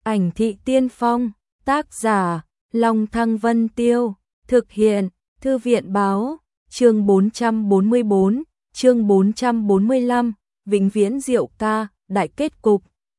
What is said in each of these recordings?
Ảnh thị tiên phong, tác giả, Long Thăng Vân Tiêu, thực hiện, Thư viện báo, chương 444, chương 445, Vĩnh viễn Diệu ca, đại kết cục.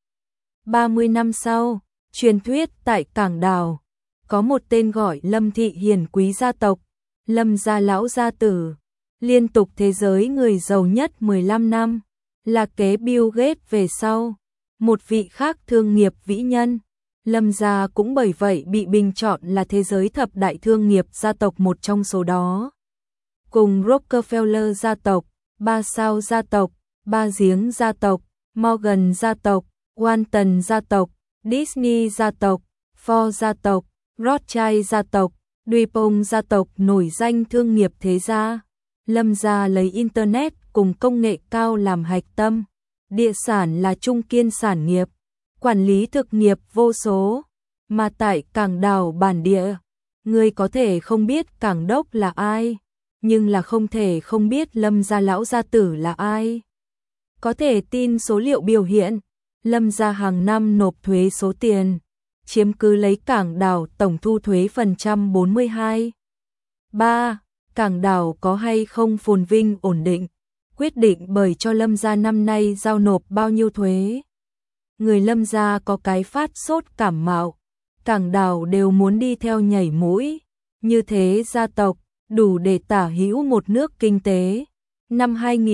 30 năm sau, truyền thuyết tại Cảng Đào, có một tên gọi Lâm thị hiền quý gia tộc, Lâm gia lão gia tử, liên tục thế giới người giàu nhất 15 năm, là kế Bill Gates về sau. Một vị khác thương nghiệp vĩ nhân, Lâm gia cũng bởi vậy bị bình chọn là thế giới thập đại thương nghiệp gia tộc một trong số đó. Cùng Rockefeller gia tộc, Ba Sao gia tộc, Ba Giếng gia tộc, Morgan gia tộc, Walton gia tộc, Disney gia tộc, Ford gia tộc, Rothschild gia tộc, DuPont gia tộc nổi danh thương nghiệp thế gia. Lâm gia lấy Internet cùng công nghệ cao làm hạch tâm. Địa sản là trung kiên sản nghiệp, quản lý thực nghiệp vô số, mà tại Cảng Đào bản địa, người có thể không biết Cảng Đốc là ai, nhưng là không thể không biết Lâm gia lão gia tử là ai. Có thể tin số liệu biểu hiện, Lâm gia hàng năm nộp thuế số tiền, chiếm cứ lấy Cảng Đào tổng thu thuế phần trăm 42. 3. Cảng Đào có hay không phồn vinh ổn định, quyết định bởi cho Lâm gia năm nay giao nộp bao nhiêu thuế. Người Lâm gia có cái phát sốt cảm mạo, Cảng Đào đều muốn đi theo nhảy mũi, như thế gia tộc đủ để tả hữu một nước kinh tế. Năm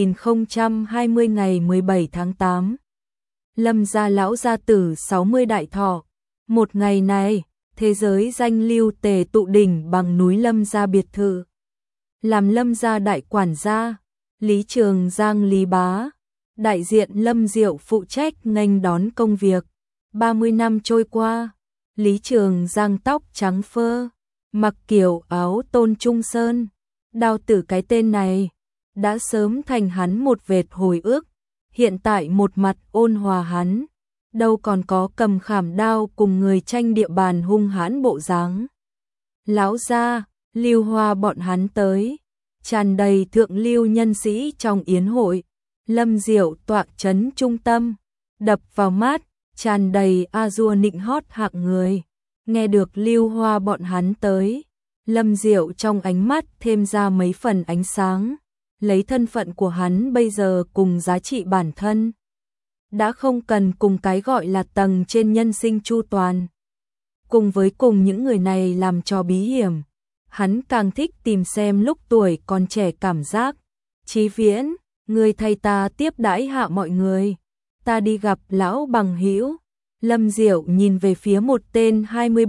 2020 ngày 17 tháng 8, Lâm gia lão gia tử 60 đại thọ. Một ngày này, thế giới danh lưu tề tụ đỉnh bằng núi Lâm gia biệt thự. Làm Lâm gia đại quản gia, Lý Trường Giang Lý Bá, đại diện Lâm Diệu phụ trách nghênh đón công việc. 30 năm trôi qua, Lý Trường Giang tóc trắng phơ, mặc kiểu áo tôn trung sơn. Đào tử cái tên này đã sớm thành hắn một vệt hồi ức, hiện tại một mặt ôn hòa hắn, đâu còn có cầm khảm đao cùng người tranh địa bàn hung hãn bộ dáng. Lão gia, Lưu Hoa bọn hắn tới, tràn đầy thượng lưu nhân sĩ trong yến hội. Lâm Diệu tọa trấn trung tâm, đập vào mắt, tràn đầy a-dua nịnh hót hạng người. Nghe được Lưu Hoa bọn hắn tới, Lâm Diệu trong ánh mắt thêm ra mấy phần ánh sáng, lấy thân phận của hắn bây giờ cùng giá trị bản thân. Đã không cần cùng cái gọi là tầng trên nhân sinh chu toàn. Cùng với cùng những người này làm trò bí hiểm, hắn càng thích tìm xem lúc tuổi còn trẻ cảm giác. Chí Viễn, người thay ta tiếp đãi hạ mọi người, ta đi gặp lão bằng hữu. Lâm Diệu nhìn về phía một tên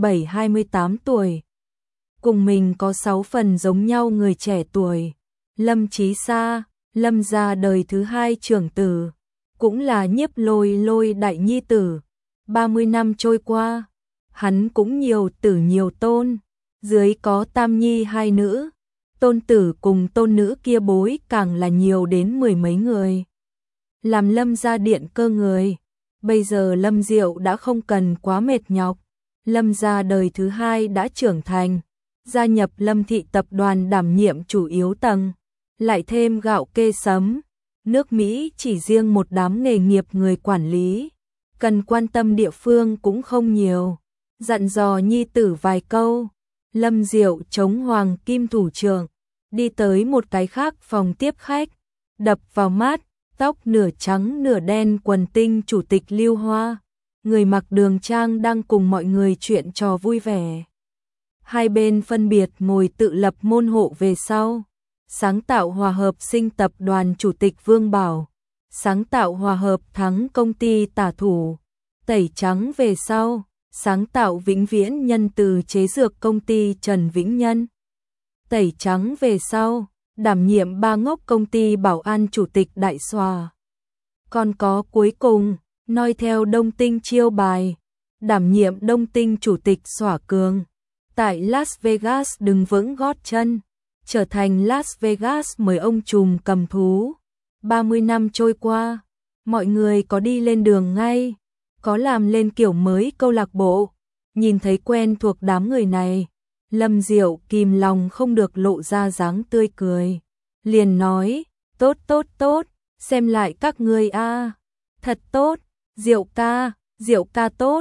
27-28 tuổi, cùng mình có 6 phần giống nhau người trẻ tuổi. Lâm Chí Sa, Lâm gia đời thứ 2 trưởng tử, cũng là Nhiếp Lôi Lôi đại nhi tử. 30 năm trôi qua, hắn cũng nhiều tử nhiều tôn, dưới có tam nhi 2 nữ, tôn tử cùng tôn nữ kia bối càng là nhiều đến 10 mấy người. Làm Lâm gia điện cơ người, bây giờ Lâm Diệu đã không cần quá mệt nhọc. Lâm gia đời thứ 2 đã trưởng thành, gia nhập Lâm thị tập đoàn đảm nhiệm chủ yếu tầng, lại thêm gạo kê sấm. Nước Mỹ chỉ riêng một đám nghề nghiệp người quản lý, cần quan tâm địa phương cũng không nhiều. Dặn dò nhi tử vài câu, Lâm Diệu chống hoàng kim thủ trưởng, đi tới một cái khác phòng tiếp khách, đập vào mắt, tóc nửa trắng nửa đen quần tinh chủ tịch Lưu Hoa, người mặc đường trang đang cùng mọi người chuyện trò vui vẻ. Hai bên phân biệt ngồi tự lập môn hộ về sau. Sáng tạo hòa hợp sinh tập đoàn chủ tịch Vương Bảo, sáng tạo hòa hợp thắng công ty tả thủ, tẩy trắng về sau, sáng tạo vĩnh viễn nhân từ chế dược công ty Trần Vĩnh Nhân, tẩy trắng về sau, đảm nhiệm ba ngốc công ty bảo an chủ tịch Đại Xòa. Còn có cuối cùng, noi theo Đông Tinh chiêu bài, đảm nhiệm Đông Tinh chủ tịch Xỏa Cường, tại Las Vegas đứng vững gót chân, trở thành Las Vegas mới ông trùm cầm thú. 30 năm trôi qua, mọi người có đi lên đường ngay, có làm lên kiểu mới câu lạc bộ, nhìn thấy quen thuộc đám người này, Lâm Diệu kìm lòng không được lộ ra dáng tươi cười, liền nói, tốt tốt tốt, xem lại các ngươi a, thật tốt, Diệu ca tốt,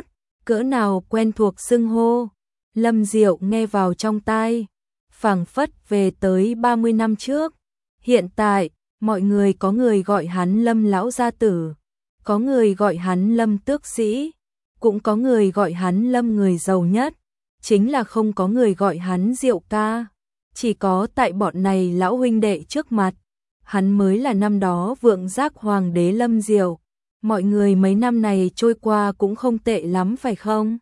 cỡ nào quen thuộc xưng hô. Lâm Diệu nghe vào trong tai, phảng phất về tới 30 năm trước. Hiện tại, mọi người có người gọi hắn Lâm lão gia tử, có người gọi hắn Lâm tước sĩ, cũng có người gọi hắn Lâm người giàu nhất, chính là không có người gọi hắn Diệu ca. Chỉ có tại bọn này lão huynh đệ trước mặt, hắn mới là năm đó vượng giác hoàng đế Lâm Diệu. Mọi người mấy năm này trôi qua cũng không tệ lắm phải không?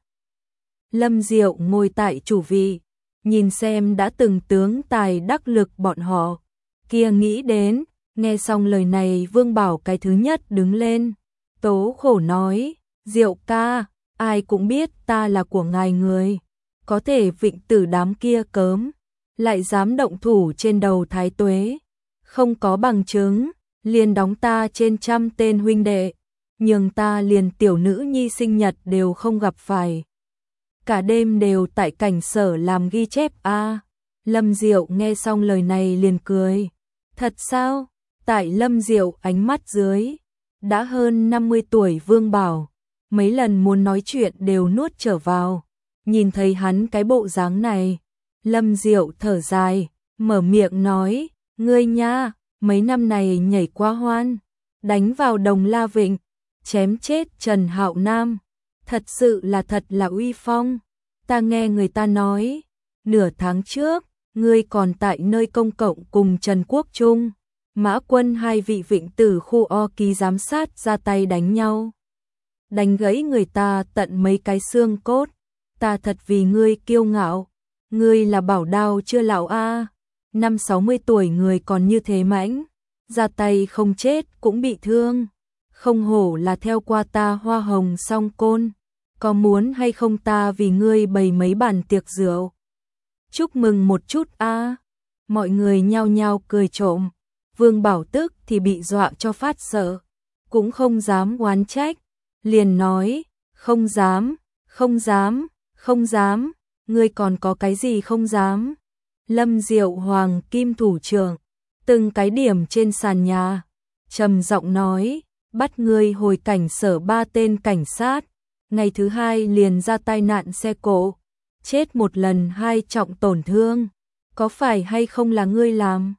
Lâm Diệu ngồi tại chủ vị, nhìn xem đã từng tướng tài đắc lực bọn họ. Kia nghĩ đến, nghe xong lời này Vương Bảo cái thứ nhất đứng lên, tố khổ nói, Diệu ca, ai cũng biết ta là của ngài người, có thể vịnh tử đám kia cớm, lại dám động thủ trên đầu Thái Tuế, không có bằng chứng, liền đóng ta trên 100 tên huynh đệ, nhường ta liền tiểu nữ nhi sinh nhật đều không gặp phải. Cả đêm đều tại cảnh sở làm ghi chép a. Lâm Diệu nghe xong lời này liền cười. Thật sao? Tại Lâm Diệu ánh mắt dưới, đã hơn 50 tuổi Vương Bảo, mấy lần muốn nói chuyện đều nuốt trở vào. Nhìn thấy hắn cái bộ dáng này, Lâm Diệu thở dài, mở miệng nói, ngươi nha, mấy năm này nhảy quá hoan, đánh vào Đồng La Vịnh, chém chết Trần Hạo Nam, thật sự là thật là uy phong. Ta nghe người ta nói, nửa tháng trước, ngươi còn tại nơi công cộng cùng Trần Quốc Trung, Mã Quân hai vị vịnh tử khu o ký giám sát ra tay đánh nhau. Đánh gãy người ta tận mấy cái xương cốt, ta thật vì ngươi kiêu ngạo, ngươi là bảo đao chưa lão a. Năm 60 tuổi người còn như thế mãnh, ra tay không chết cũng bị thương, không hổ là theo qua ta hoa hồng song côn, có muốn hay không ta vì ngươi bày mấy bàn tiệc rượu. Chúc mừng một chút a. Mọi người nhao nhao cười trộm, Vương Bảo tức thì bị dọa cho phát sợ, cũng không dám oán trách, liền nói, không dám, không dám, không dám, ngươi còn có cái gì không dám. Lâm Diệu Hoàng Kim thủ trưởng, từng cái điểm trên sàn nhà, trầm giọng nói, bắt ngươi hồi cảnh sở 3 tên cảnh sát, ngày thứ 2 liền ra tai nạn xe cộ, chết 1 lần 2 trọng tổn thương, có phải hay không là ngươi làm?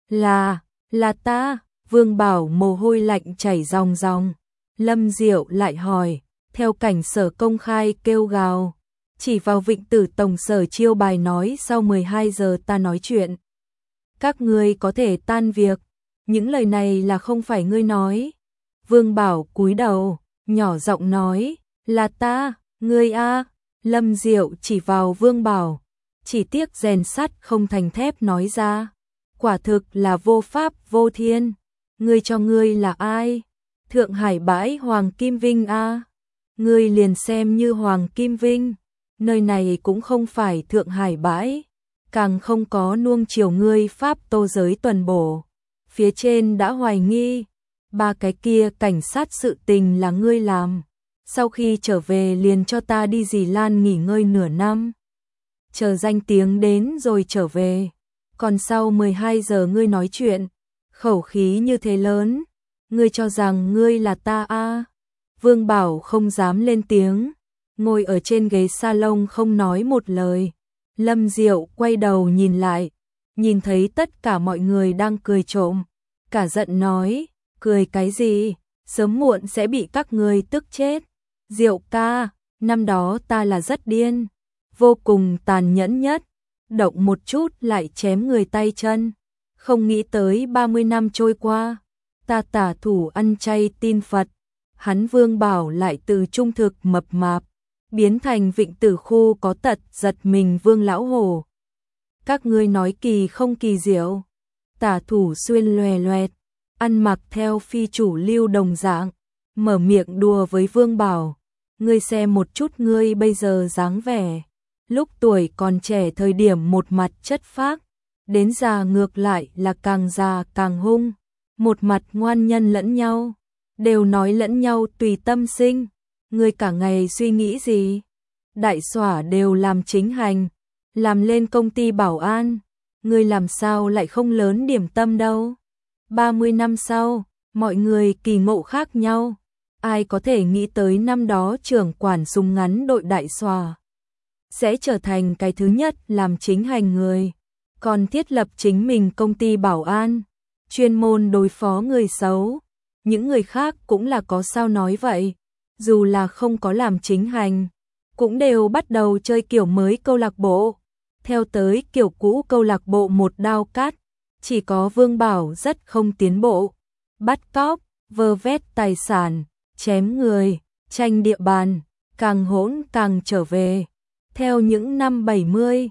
Là ta. Vương Bảo mồ hôi lạnh chảy ròng ròng. Lâm Diệu lại hỏi, theo cảnh sở công khai kêu gào, chỉ vào vịnh tử tổng sở chiêu bài nói sau 12 giờ ta nói chuyện, các ngươi có thể tan việc, những lời này là không phải ngươi nói. Vương Bảo cúi đầu, nhỏ giọng nói, là ta, ngươi a. Lâm Diệu chỉ vào Vương Bảo, chỉ tiếc rèn sắt không thành thép nói ra, quả thực là vô pháp vô thiên, ngươi cho ngươi là ai? Thượng Hải bãi Hoàng Kim Vinh a. Ngươi liền xem như Hoàng Kim Vinh, nơi này cũng không phải Thượng Hải bãi, càng không có nuông chiều ngươi pháp tô giới tuần bổ. Phía trên đã hoài nghi, 3 cái kia cảnh sát sự tình là ngươi làm. Sau khi trở về liền cho ta đi Dì Lan nghỉ ngơi nửa năm. Chờ danh tiếng đến rồi trở về. Còn sau 12 giờ ngươi nói chuyện, khẩu khí như thế lớn, ngươi cho rằng ngươi là ta a? Vương Bảo không dám lên tiếng, ngồi ở trên ghế salon không nói một lời. Lâm Diệu quay đầu nhìn lại, nhìn thấy tất cả mọi người đang cười trộm, cả giận nói, cười cái gì, sớm muộn sẽ bị các ngươi tức chết. Diệu ca, năm đó ta là rất điên, vô cùng tàn nhẫn nhất, động một chút lại chém người tay chân, không nghĩ tới 30 năm trôi qua, ta tả thủ ăn chay tin Phật, hắn Vương Bảo lại từ trung thực mập mạp, biến thành vịnh tử khu có tật giật mình Vương lão hổ. Các ngươi nói kỳ không kỳ diệu, tả thủ xuyên loè loẹt, ăn mặc theo phi chủ lưu đồng dạng, mở miệng đùa với Vương Bảo, ngươi xem một chút ngươi bây giờ dáng vẻ, lúc tuổi còn trẻ thời điểm một mặt chất phác, đến già ngược lại là càng già càng hung, một mặt ngoan nhân lẫn nhau, đều nói lẫn nhau tùy tâm sinh, ngươi cả ngày suy nghĩ gì? Đại xỏa đều làm chính hành, làm lên công ty bảo an, ngươi làm sao lại không lớn điểm tâm đâu? 30 năm sau, mọi người kỳ ngộ khác nhau, Ai có thể nghĩ tới năm đó trưởng quản súng ngắn đội Đại Xòa sẽ trở thành cái thứ nhất làm chính hành người, còn thiết lập chính mình công ty bảo an, chuyên môn đối phó người xấu. Những người khác cũng là có sao nói vậy, dù là không có làm chính hành, cũng đều bắt đầu chơi kiểu mới câu lạc bộ, theo tới kiểu cũ câu lạc bộ một đao cắt, chỉ có Vương Bảo rất không tiến bộ, bắt cóc, vơ vét tài sản, chém người, tranh địa bàn, càng hỗn càng trở về. Theo những năm 70,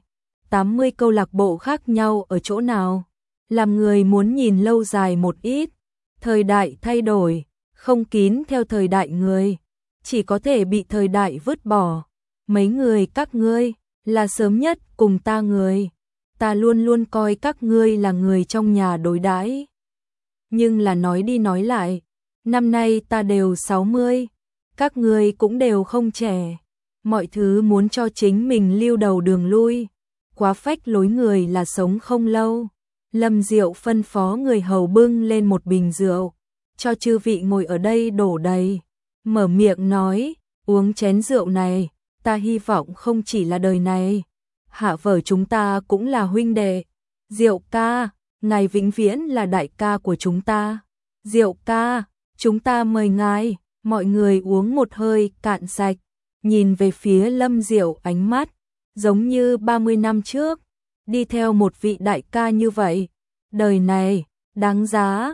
80 câu lạc bộ khác nhau ở chỗ nào, làm người muốn nhìn lâu dài một ít, thời đại thay đổi, không kín theo thời đại người, chỉ có thể bị thời đại vứt bỏ. Mấy người các ngươi là sớm nhất cùng ta người, ta luôn luôn coi các ngươi là người trong nhà đối đãi. Nhưng là nói đi nói lại, năm nay ta đều 60, các ngươi cũng đều không trẻ, mọi thứ muốn cho chính mình lưu đầu đường lui, quá phách lối người là sống không lâu. Lâm Diệu phân phó người hầu bưng lên một bình rượu, cho chư vị ngồi ở đây đổ đầy, mở miệng nói, uống chén rượu này, ta hy vọng không chỉ là đời này, hạ vở chúng ta cũng là huynh đệ. Diệu ca, ngài vĩnh viễn là đại ca của chúng ta. Diệu ca, chúng ta mời ngài. Mọi người uống một hơi cạn sạch, nhìn về phía Lâm Diệu ánh mắt giống như 30 năm trước, đi theo một vị đại ca như vậy, đời này đáng giá.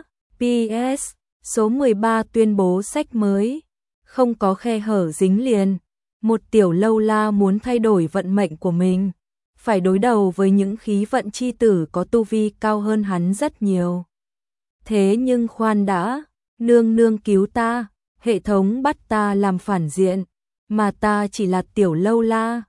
PS số 13 tuyên bố sách mới, không có khe hở dính liền. Một tiểu lâu la muốn thay đổi vận mệnh của mình, phải đối đầu với những khí vận chi tử có tu vi cao hơn hắn rất nhiều. Thế nhưng khoan đã, nương nương cứu ta, hệ thống bắt ta làm phản diện, mà ta chỉ là tiểu lâu la,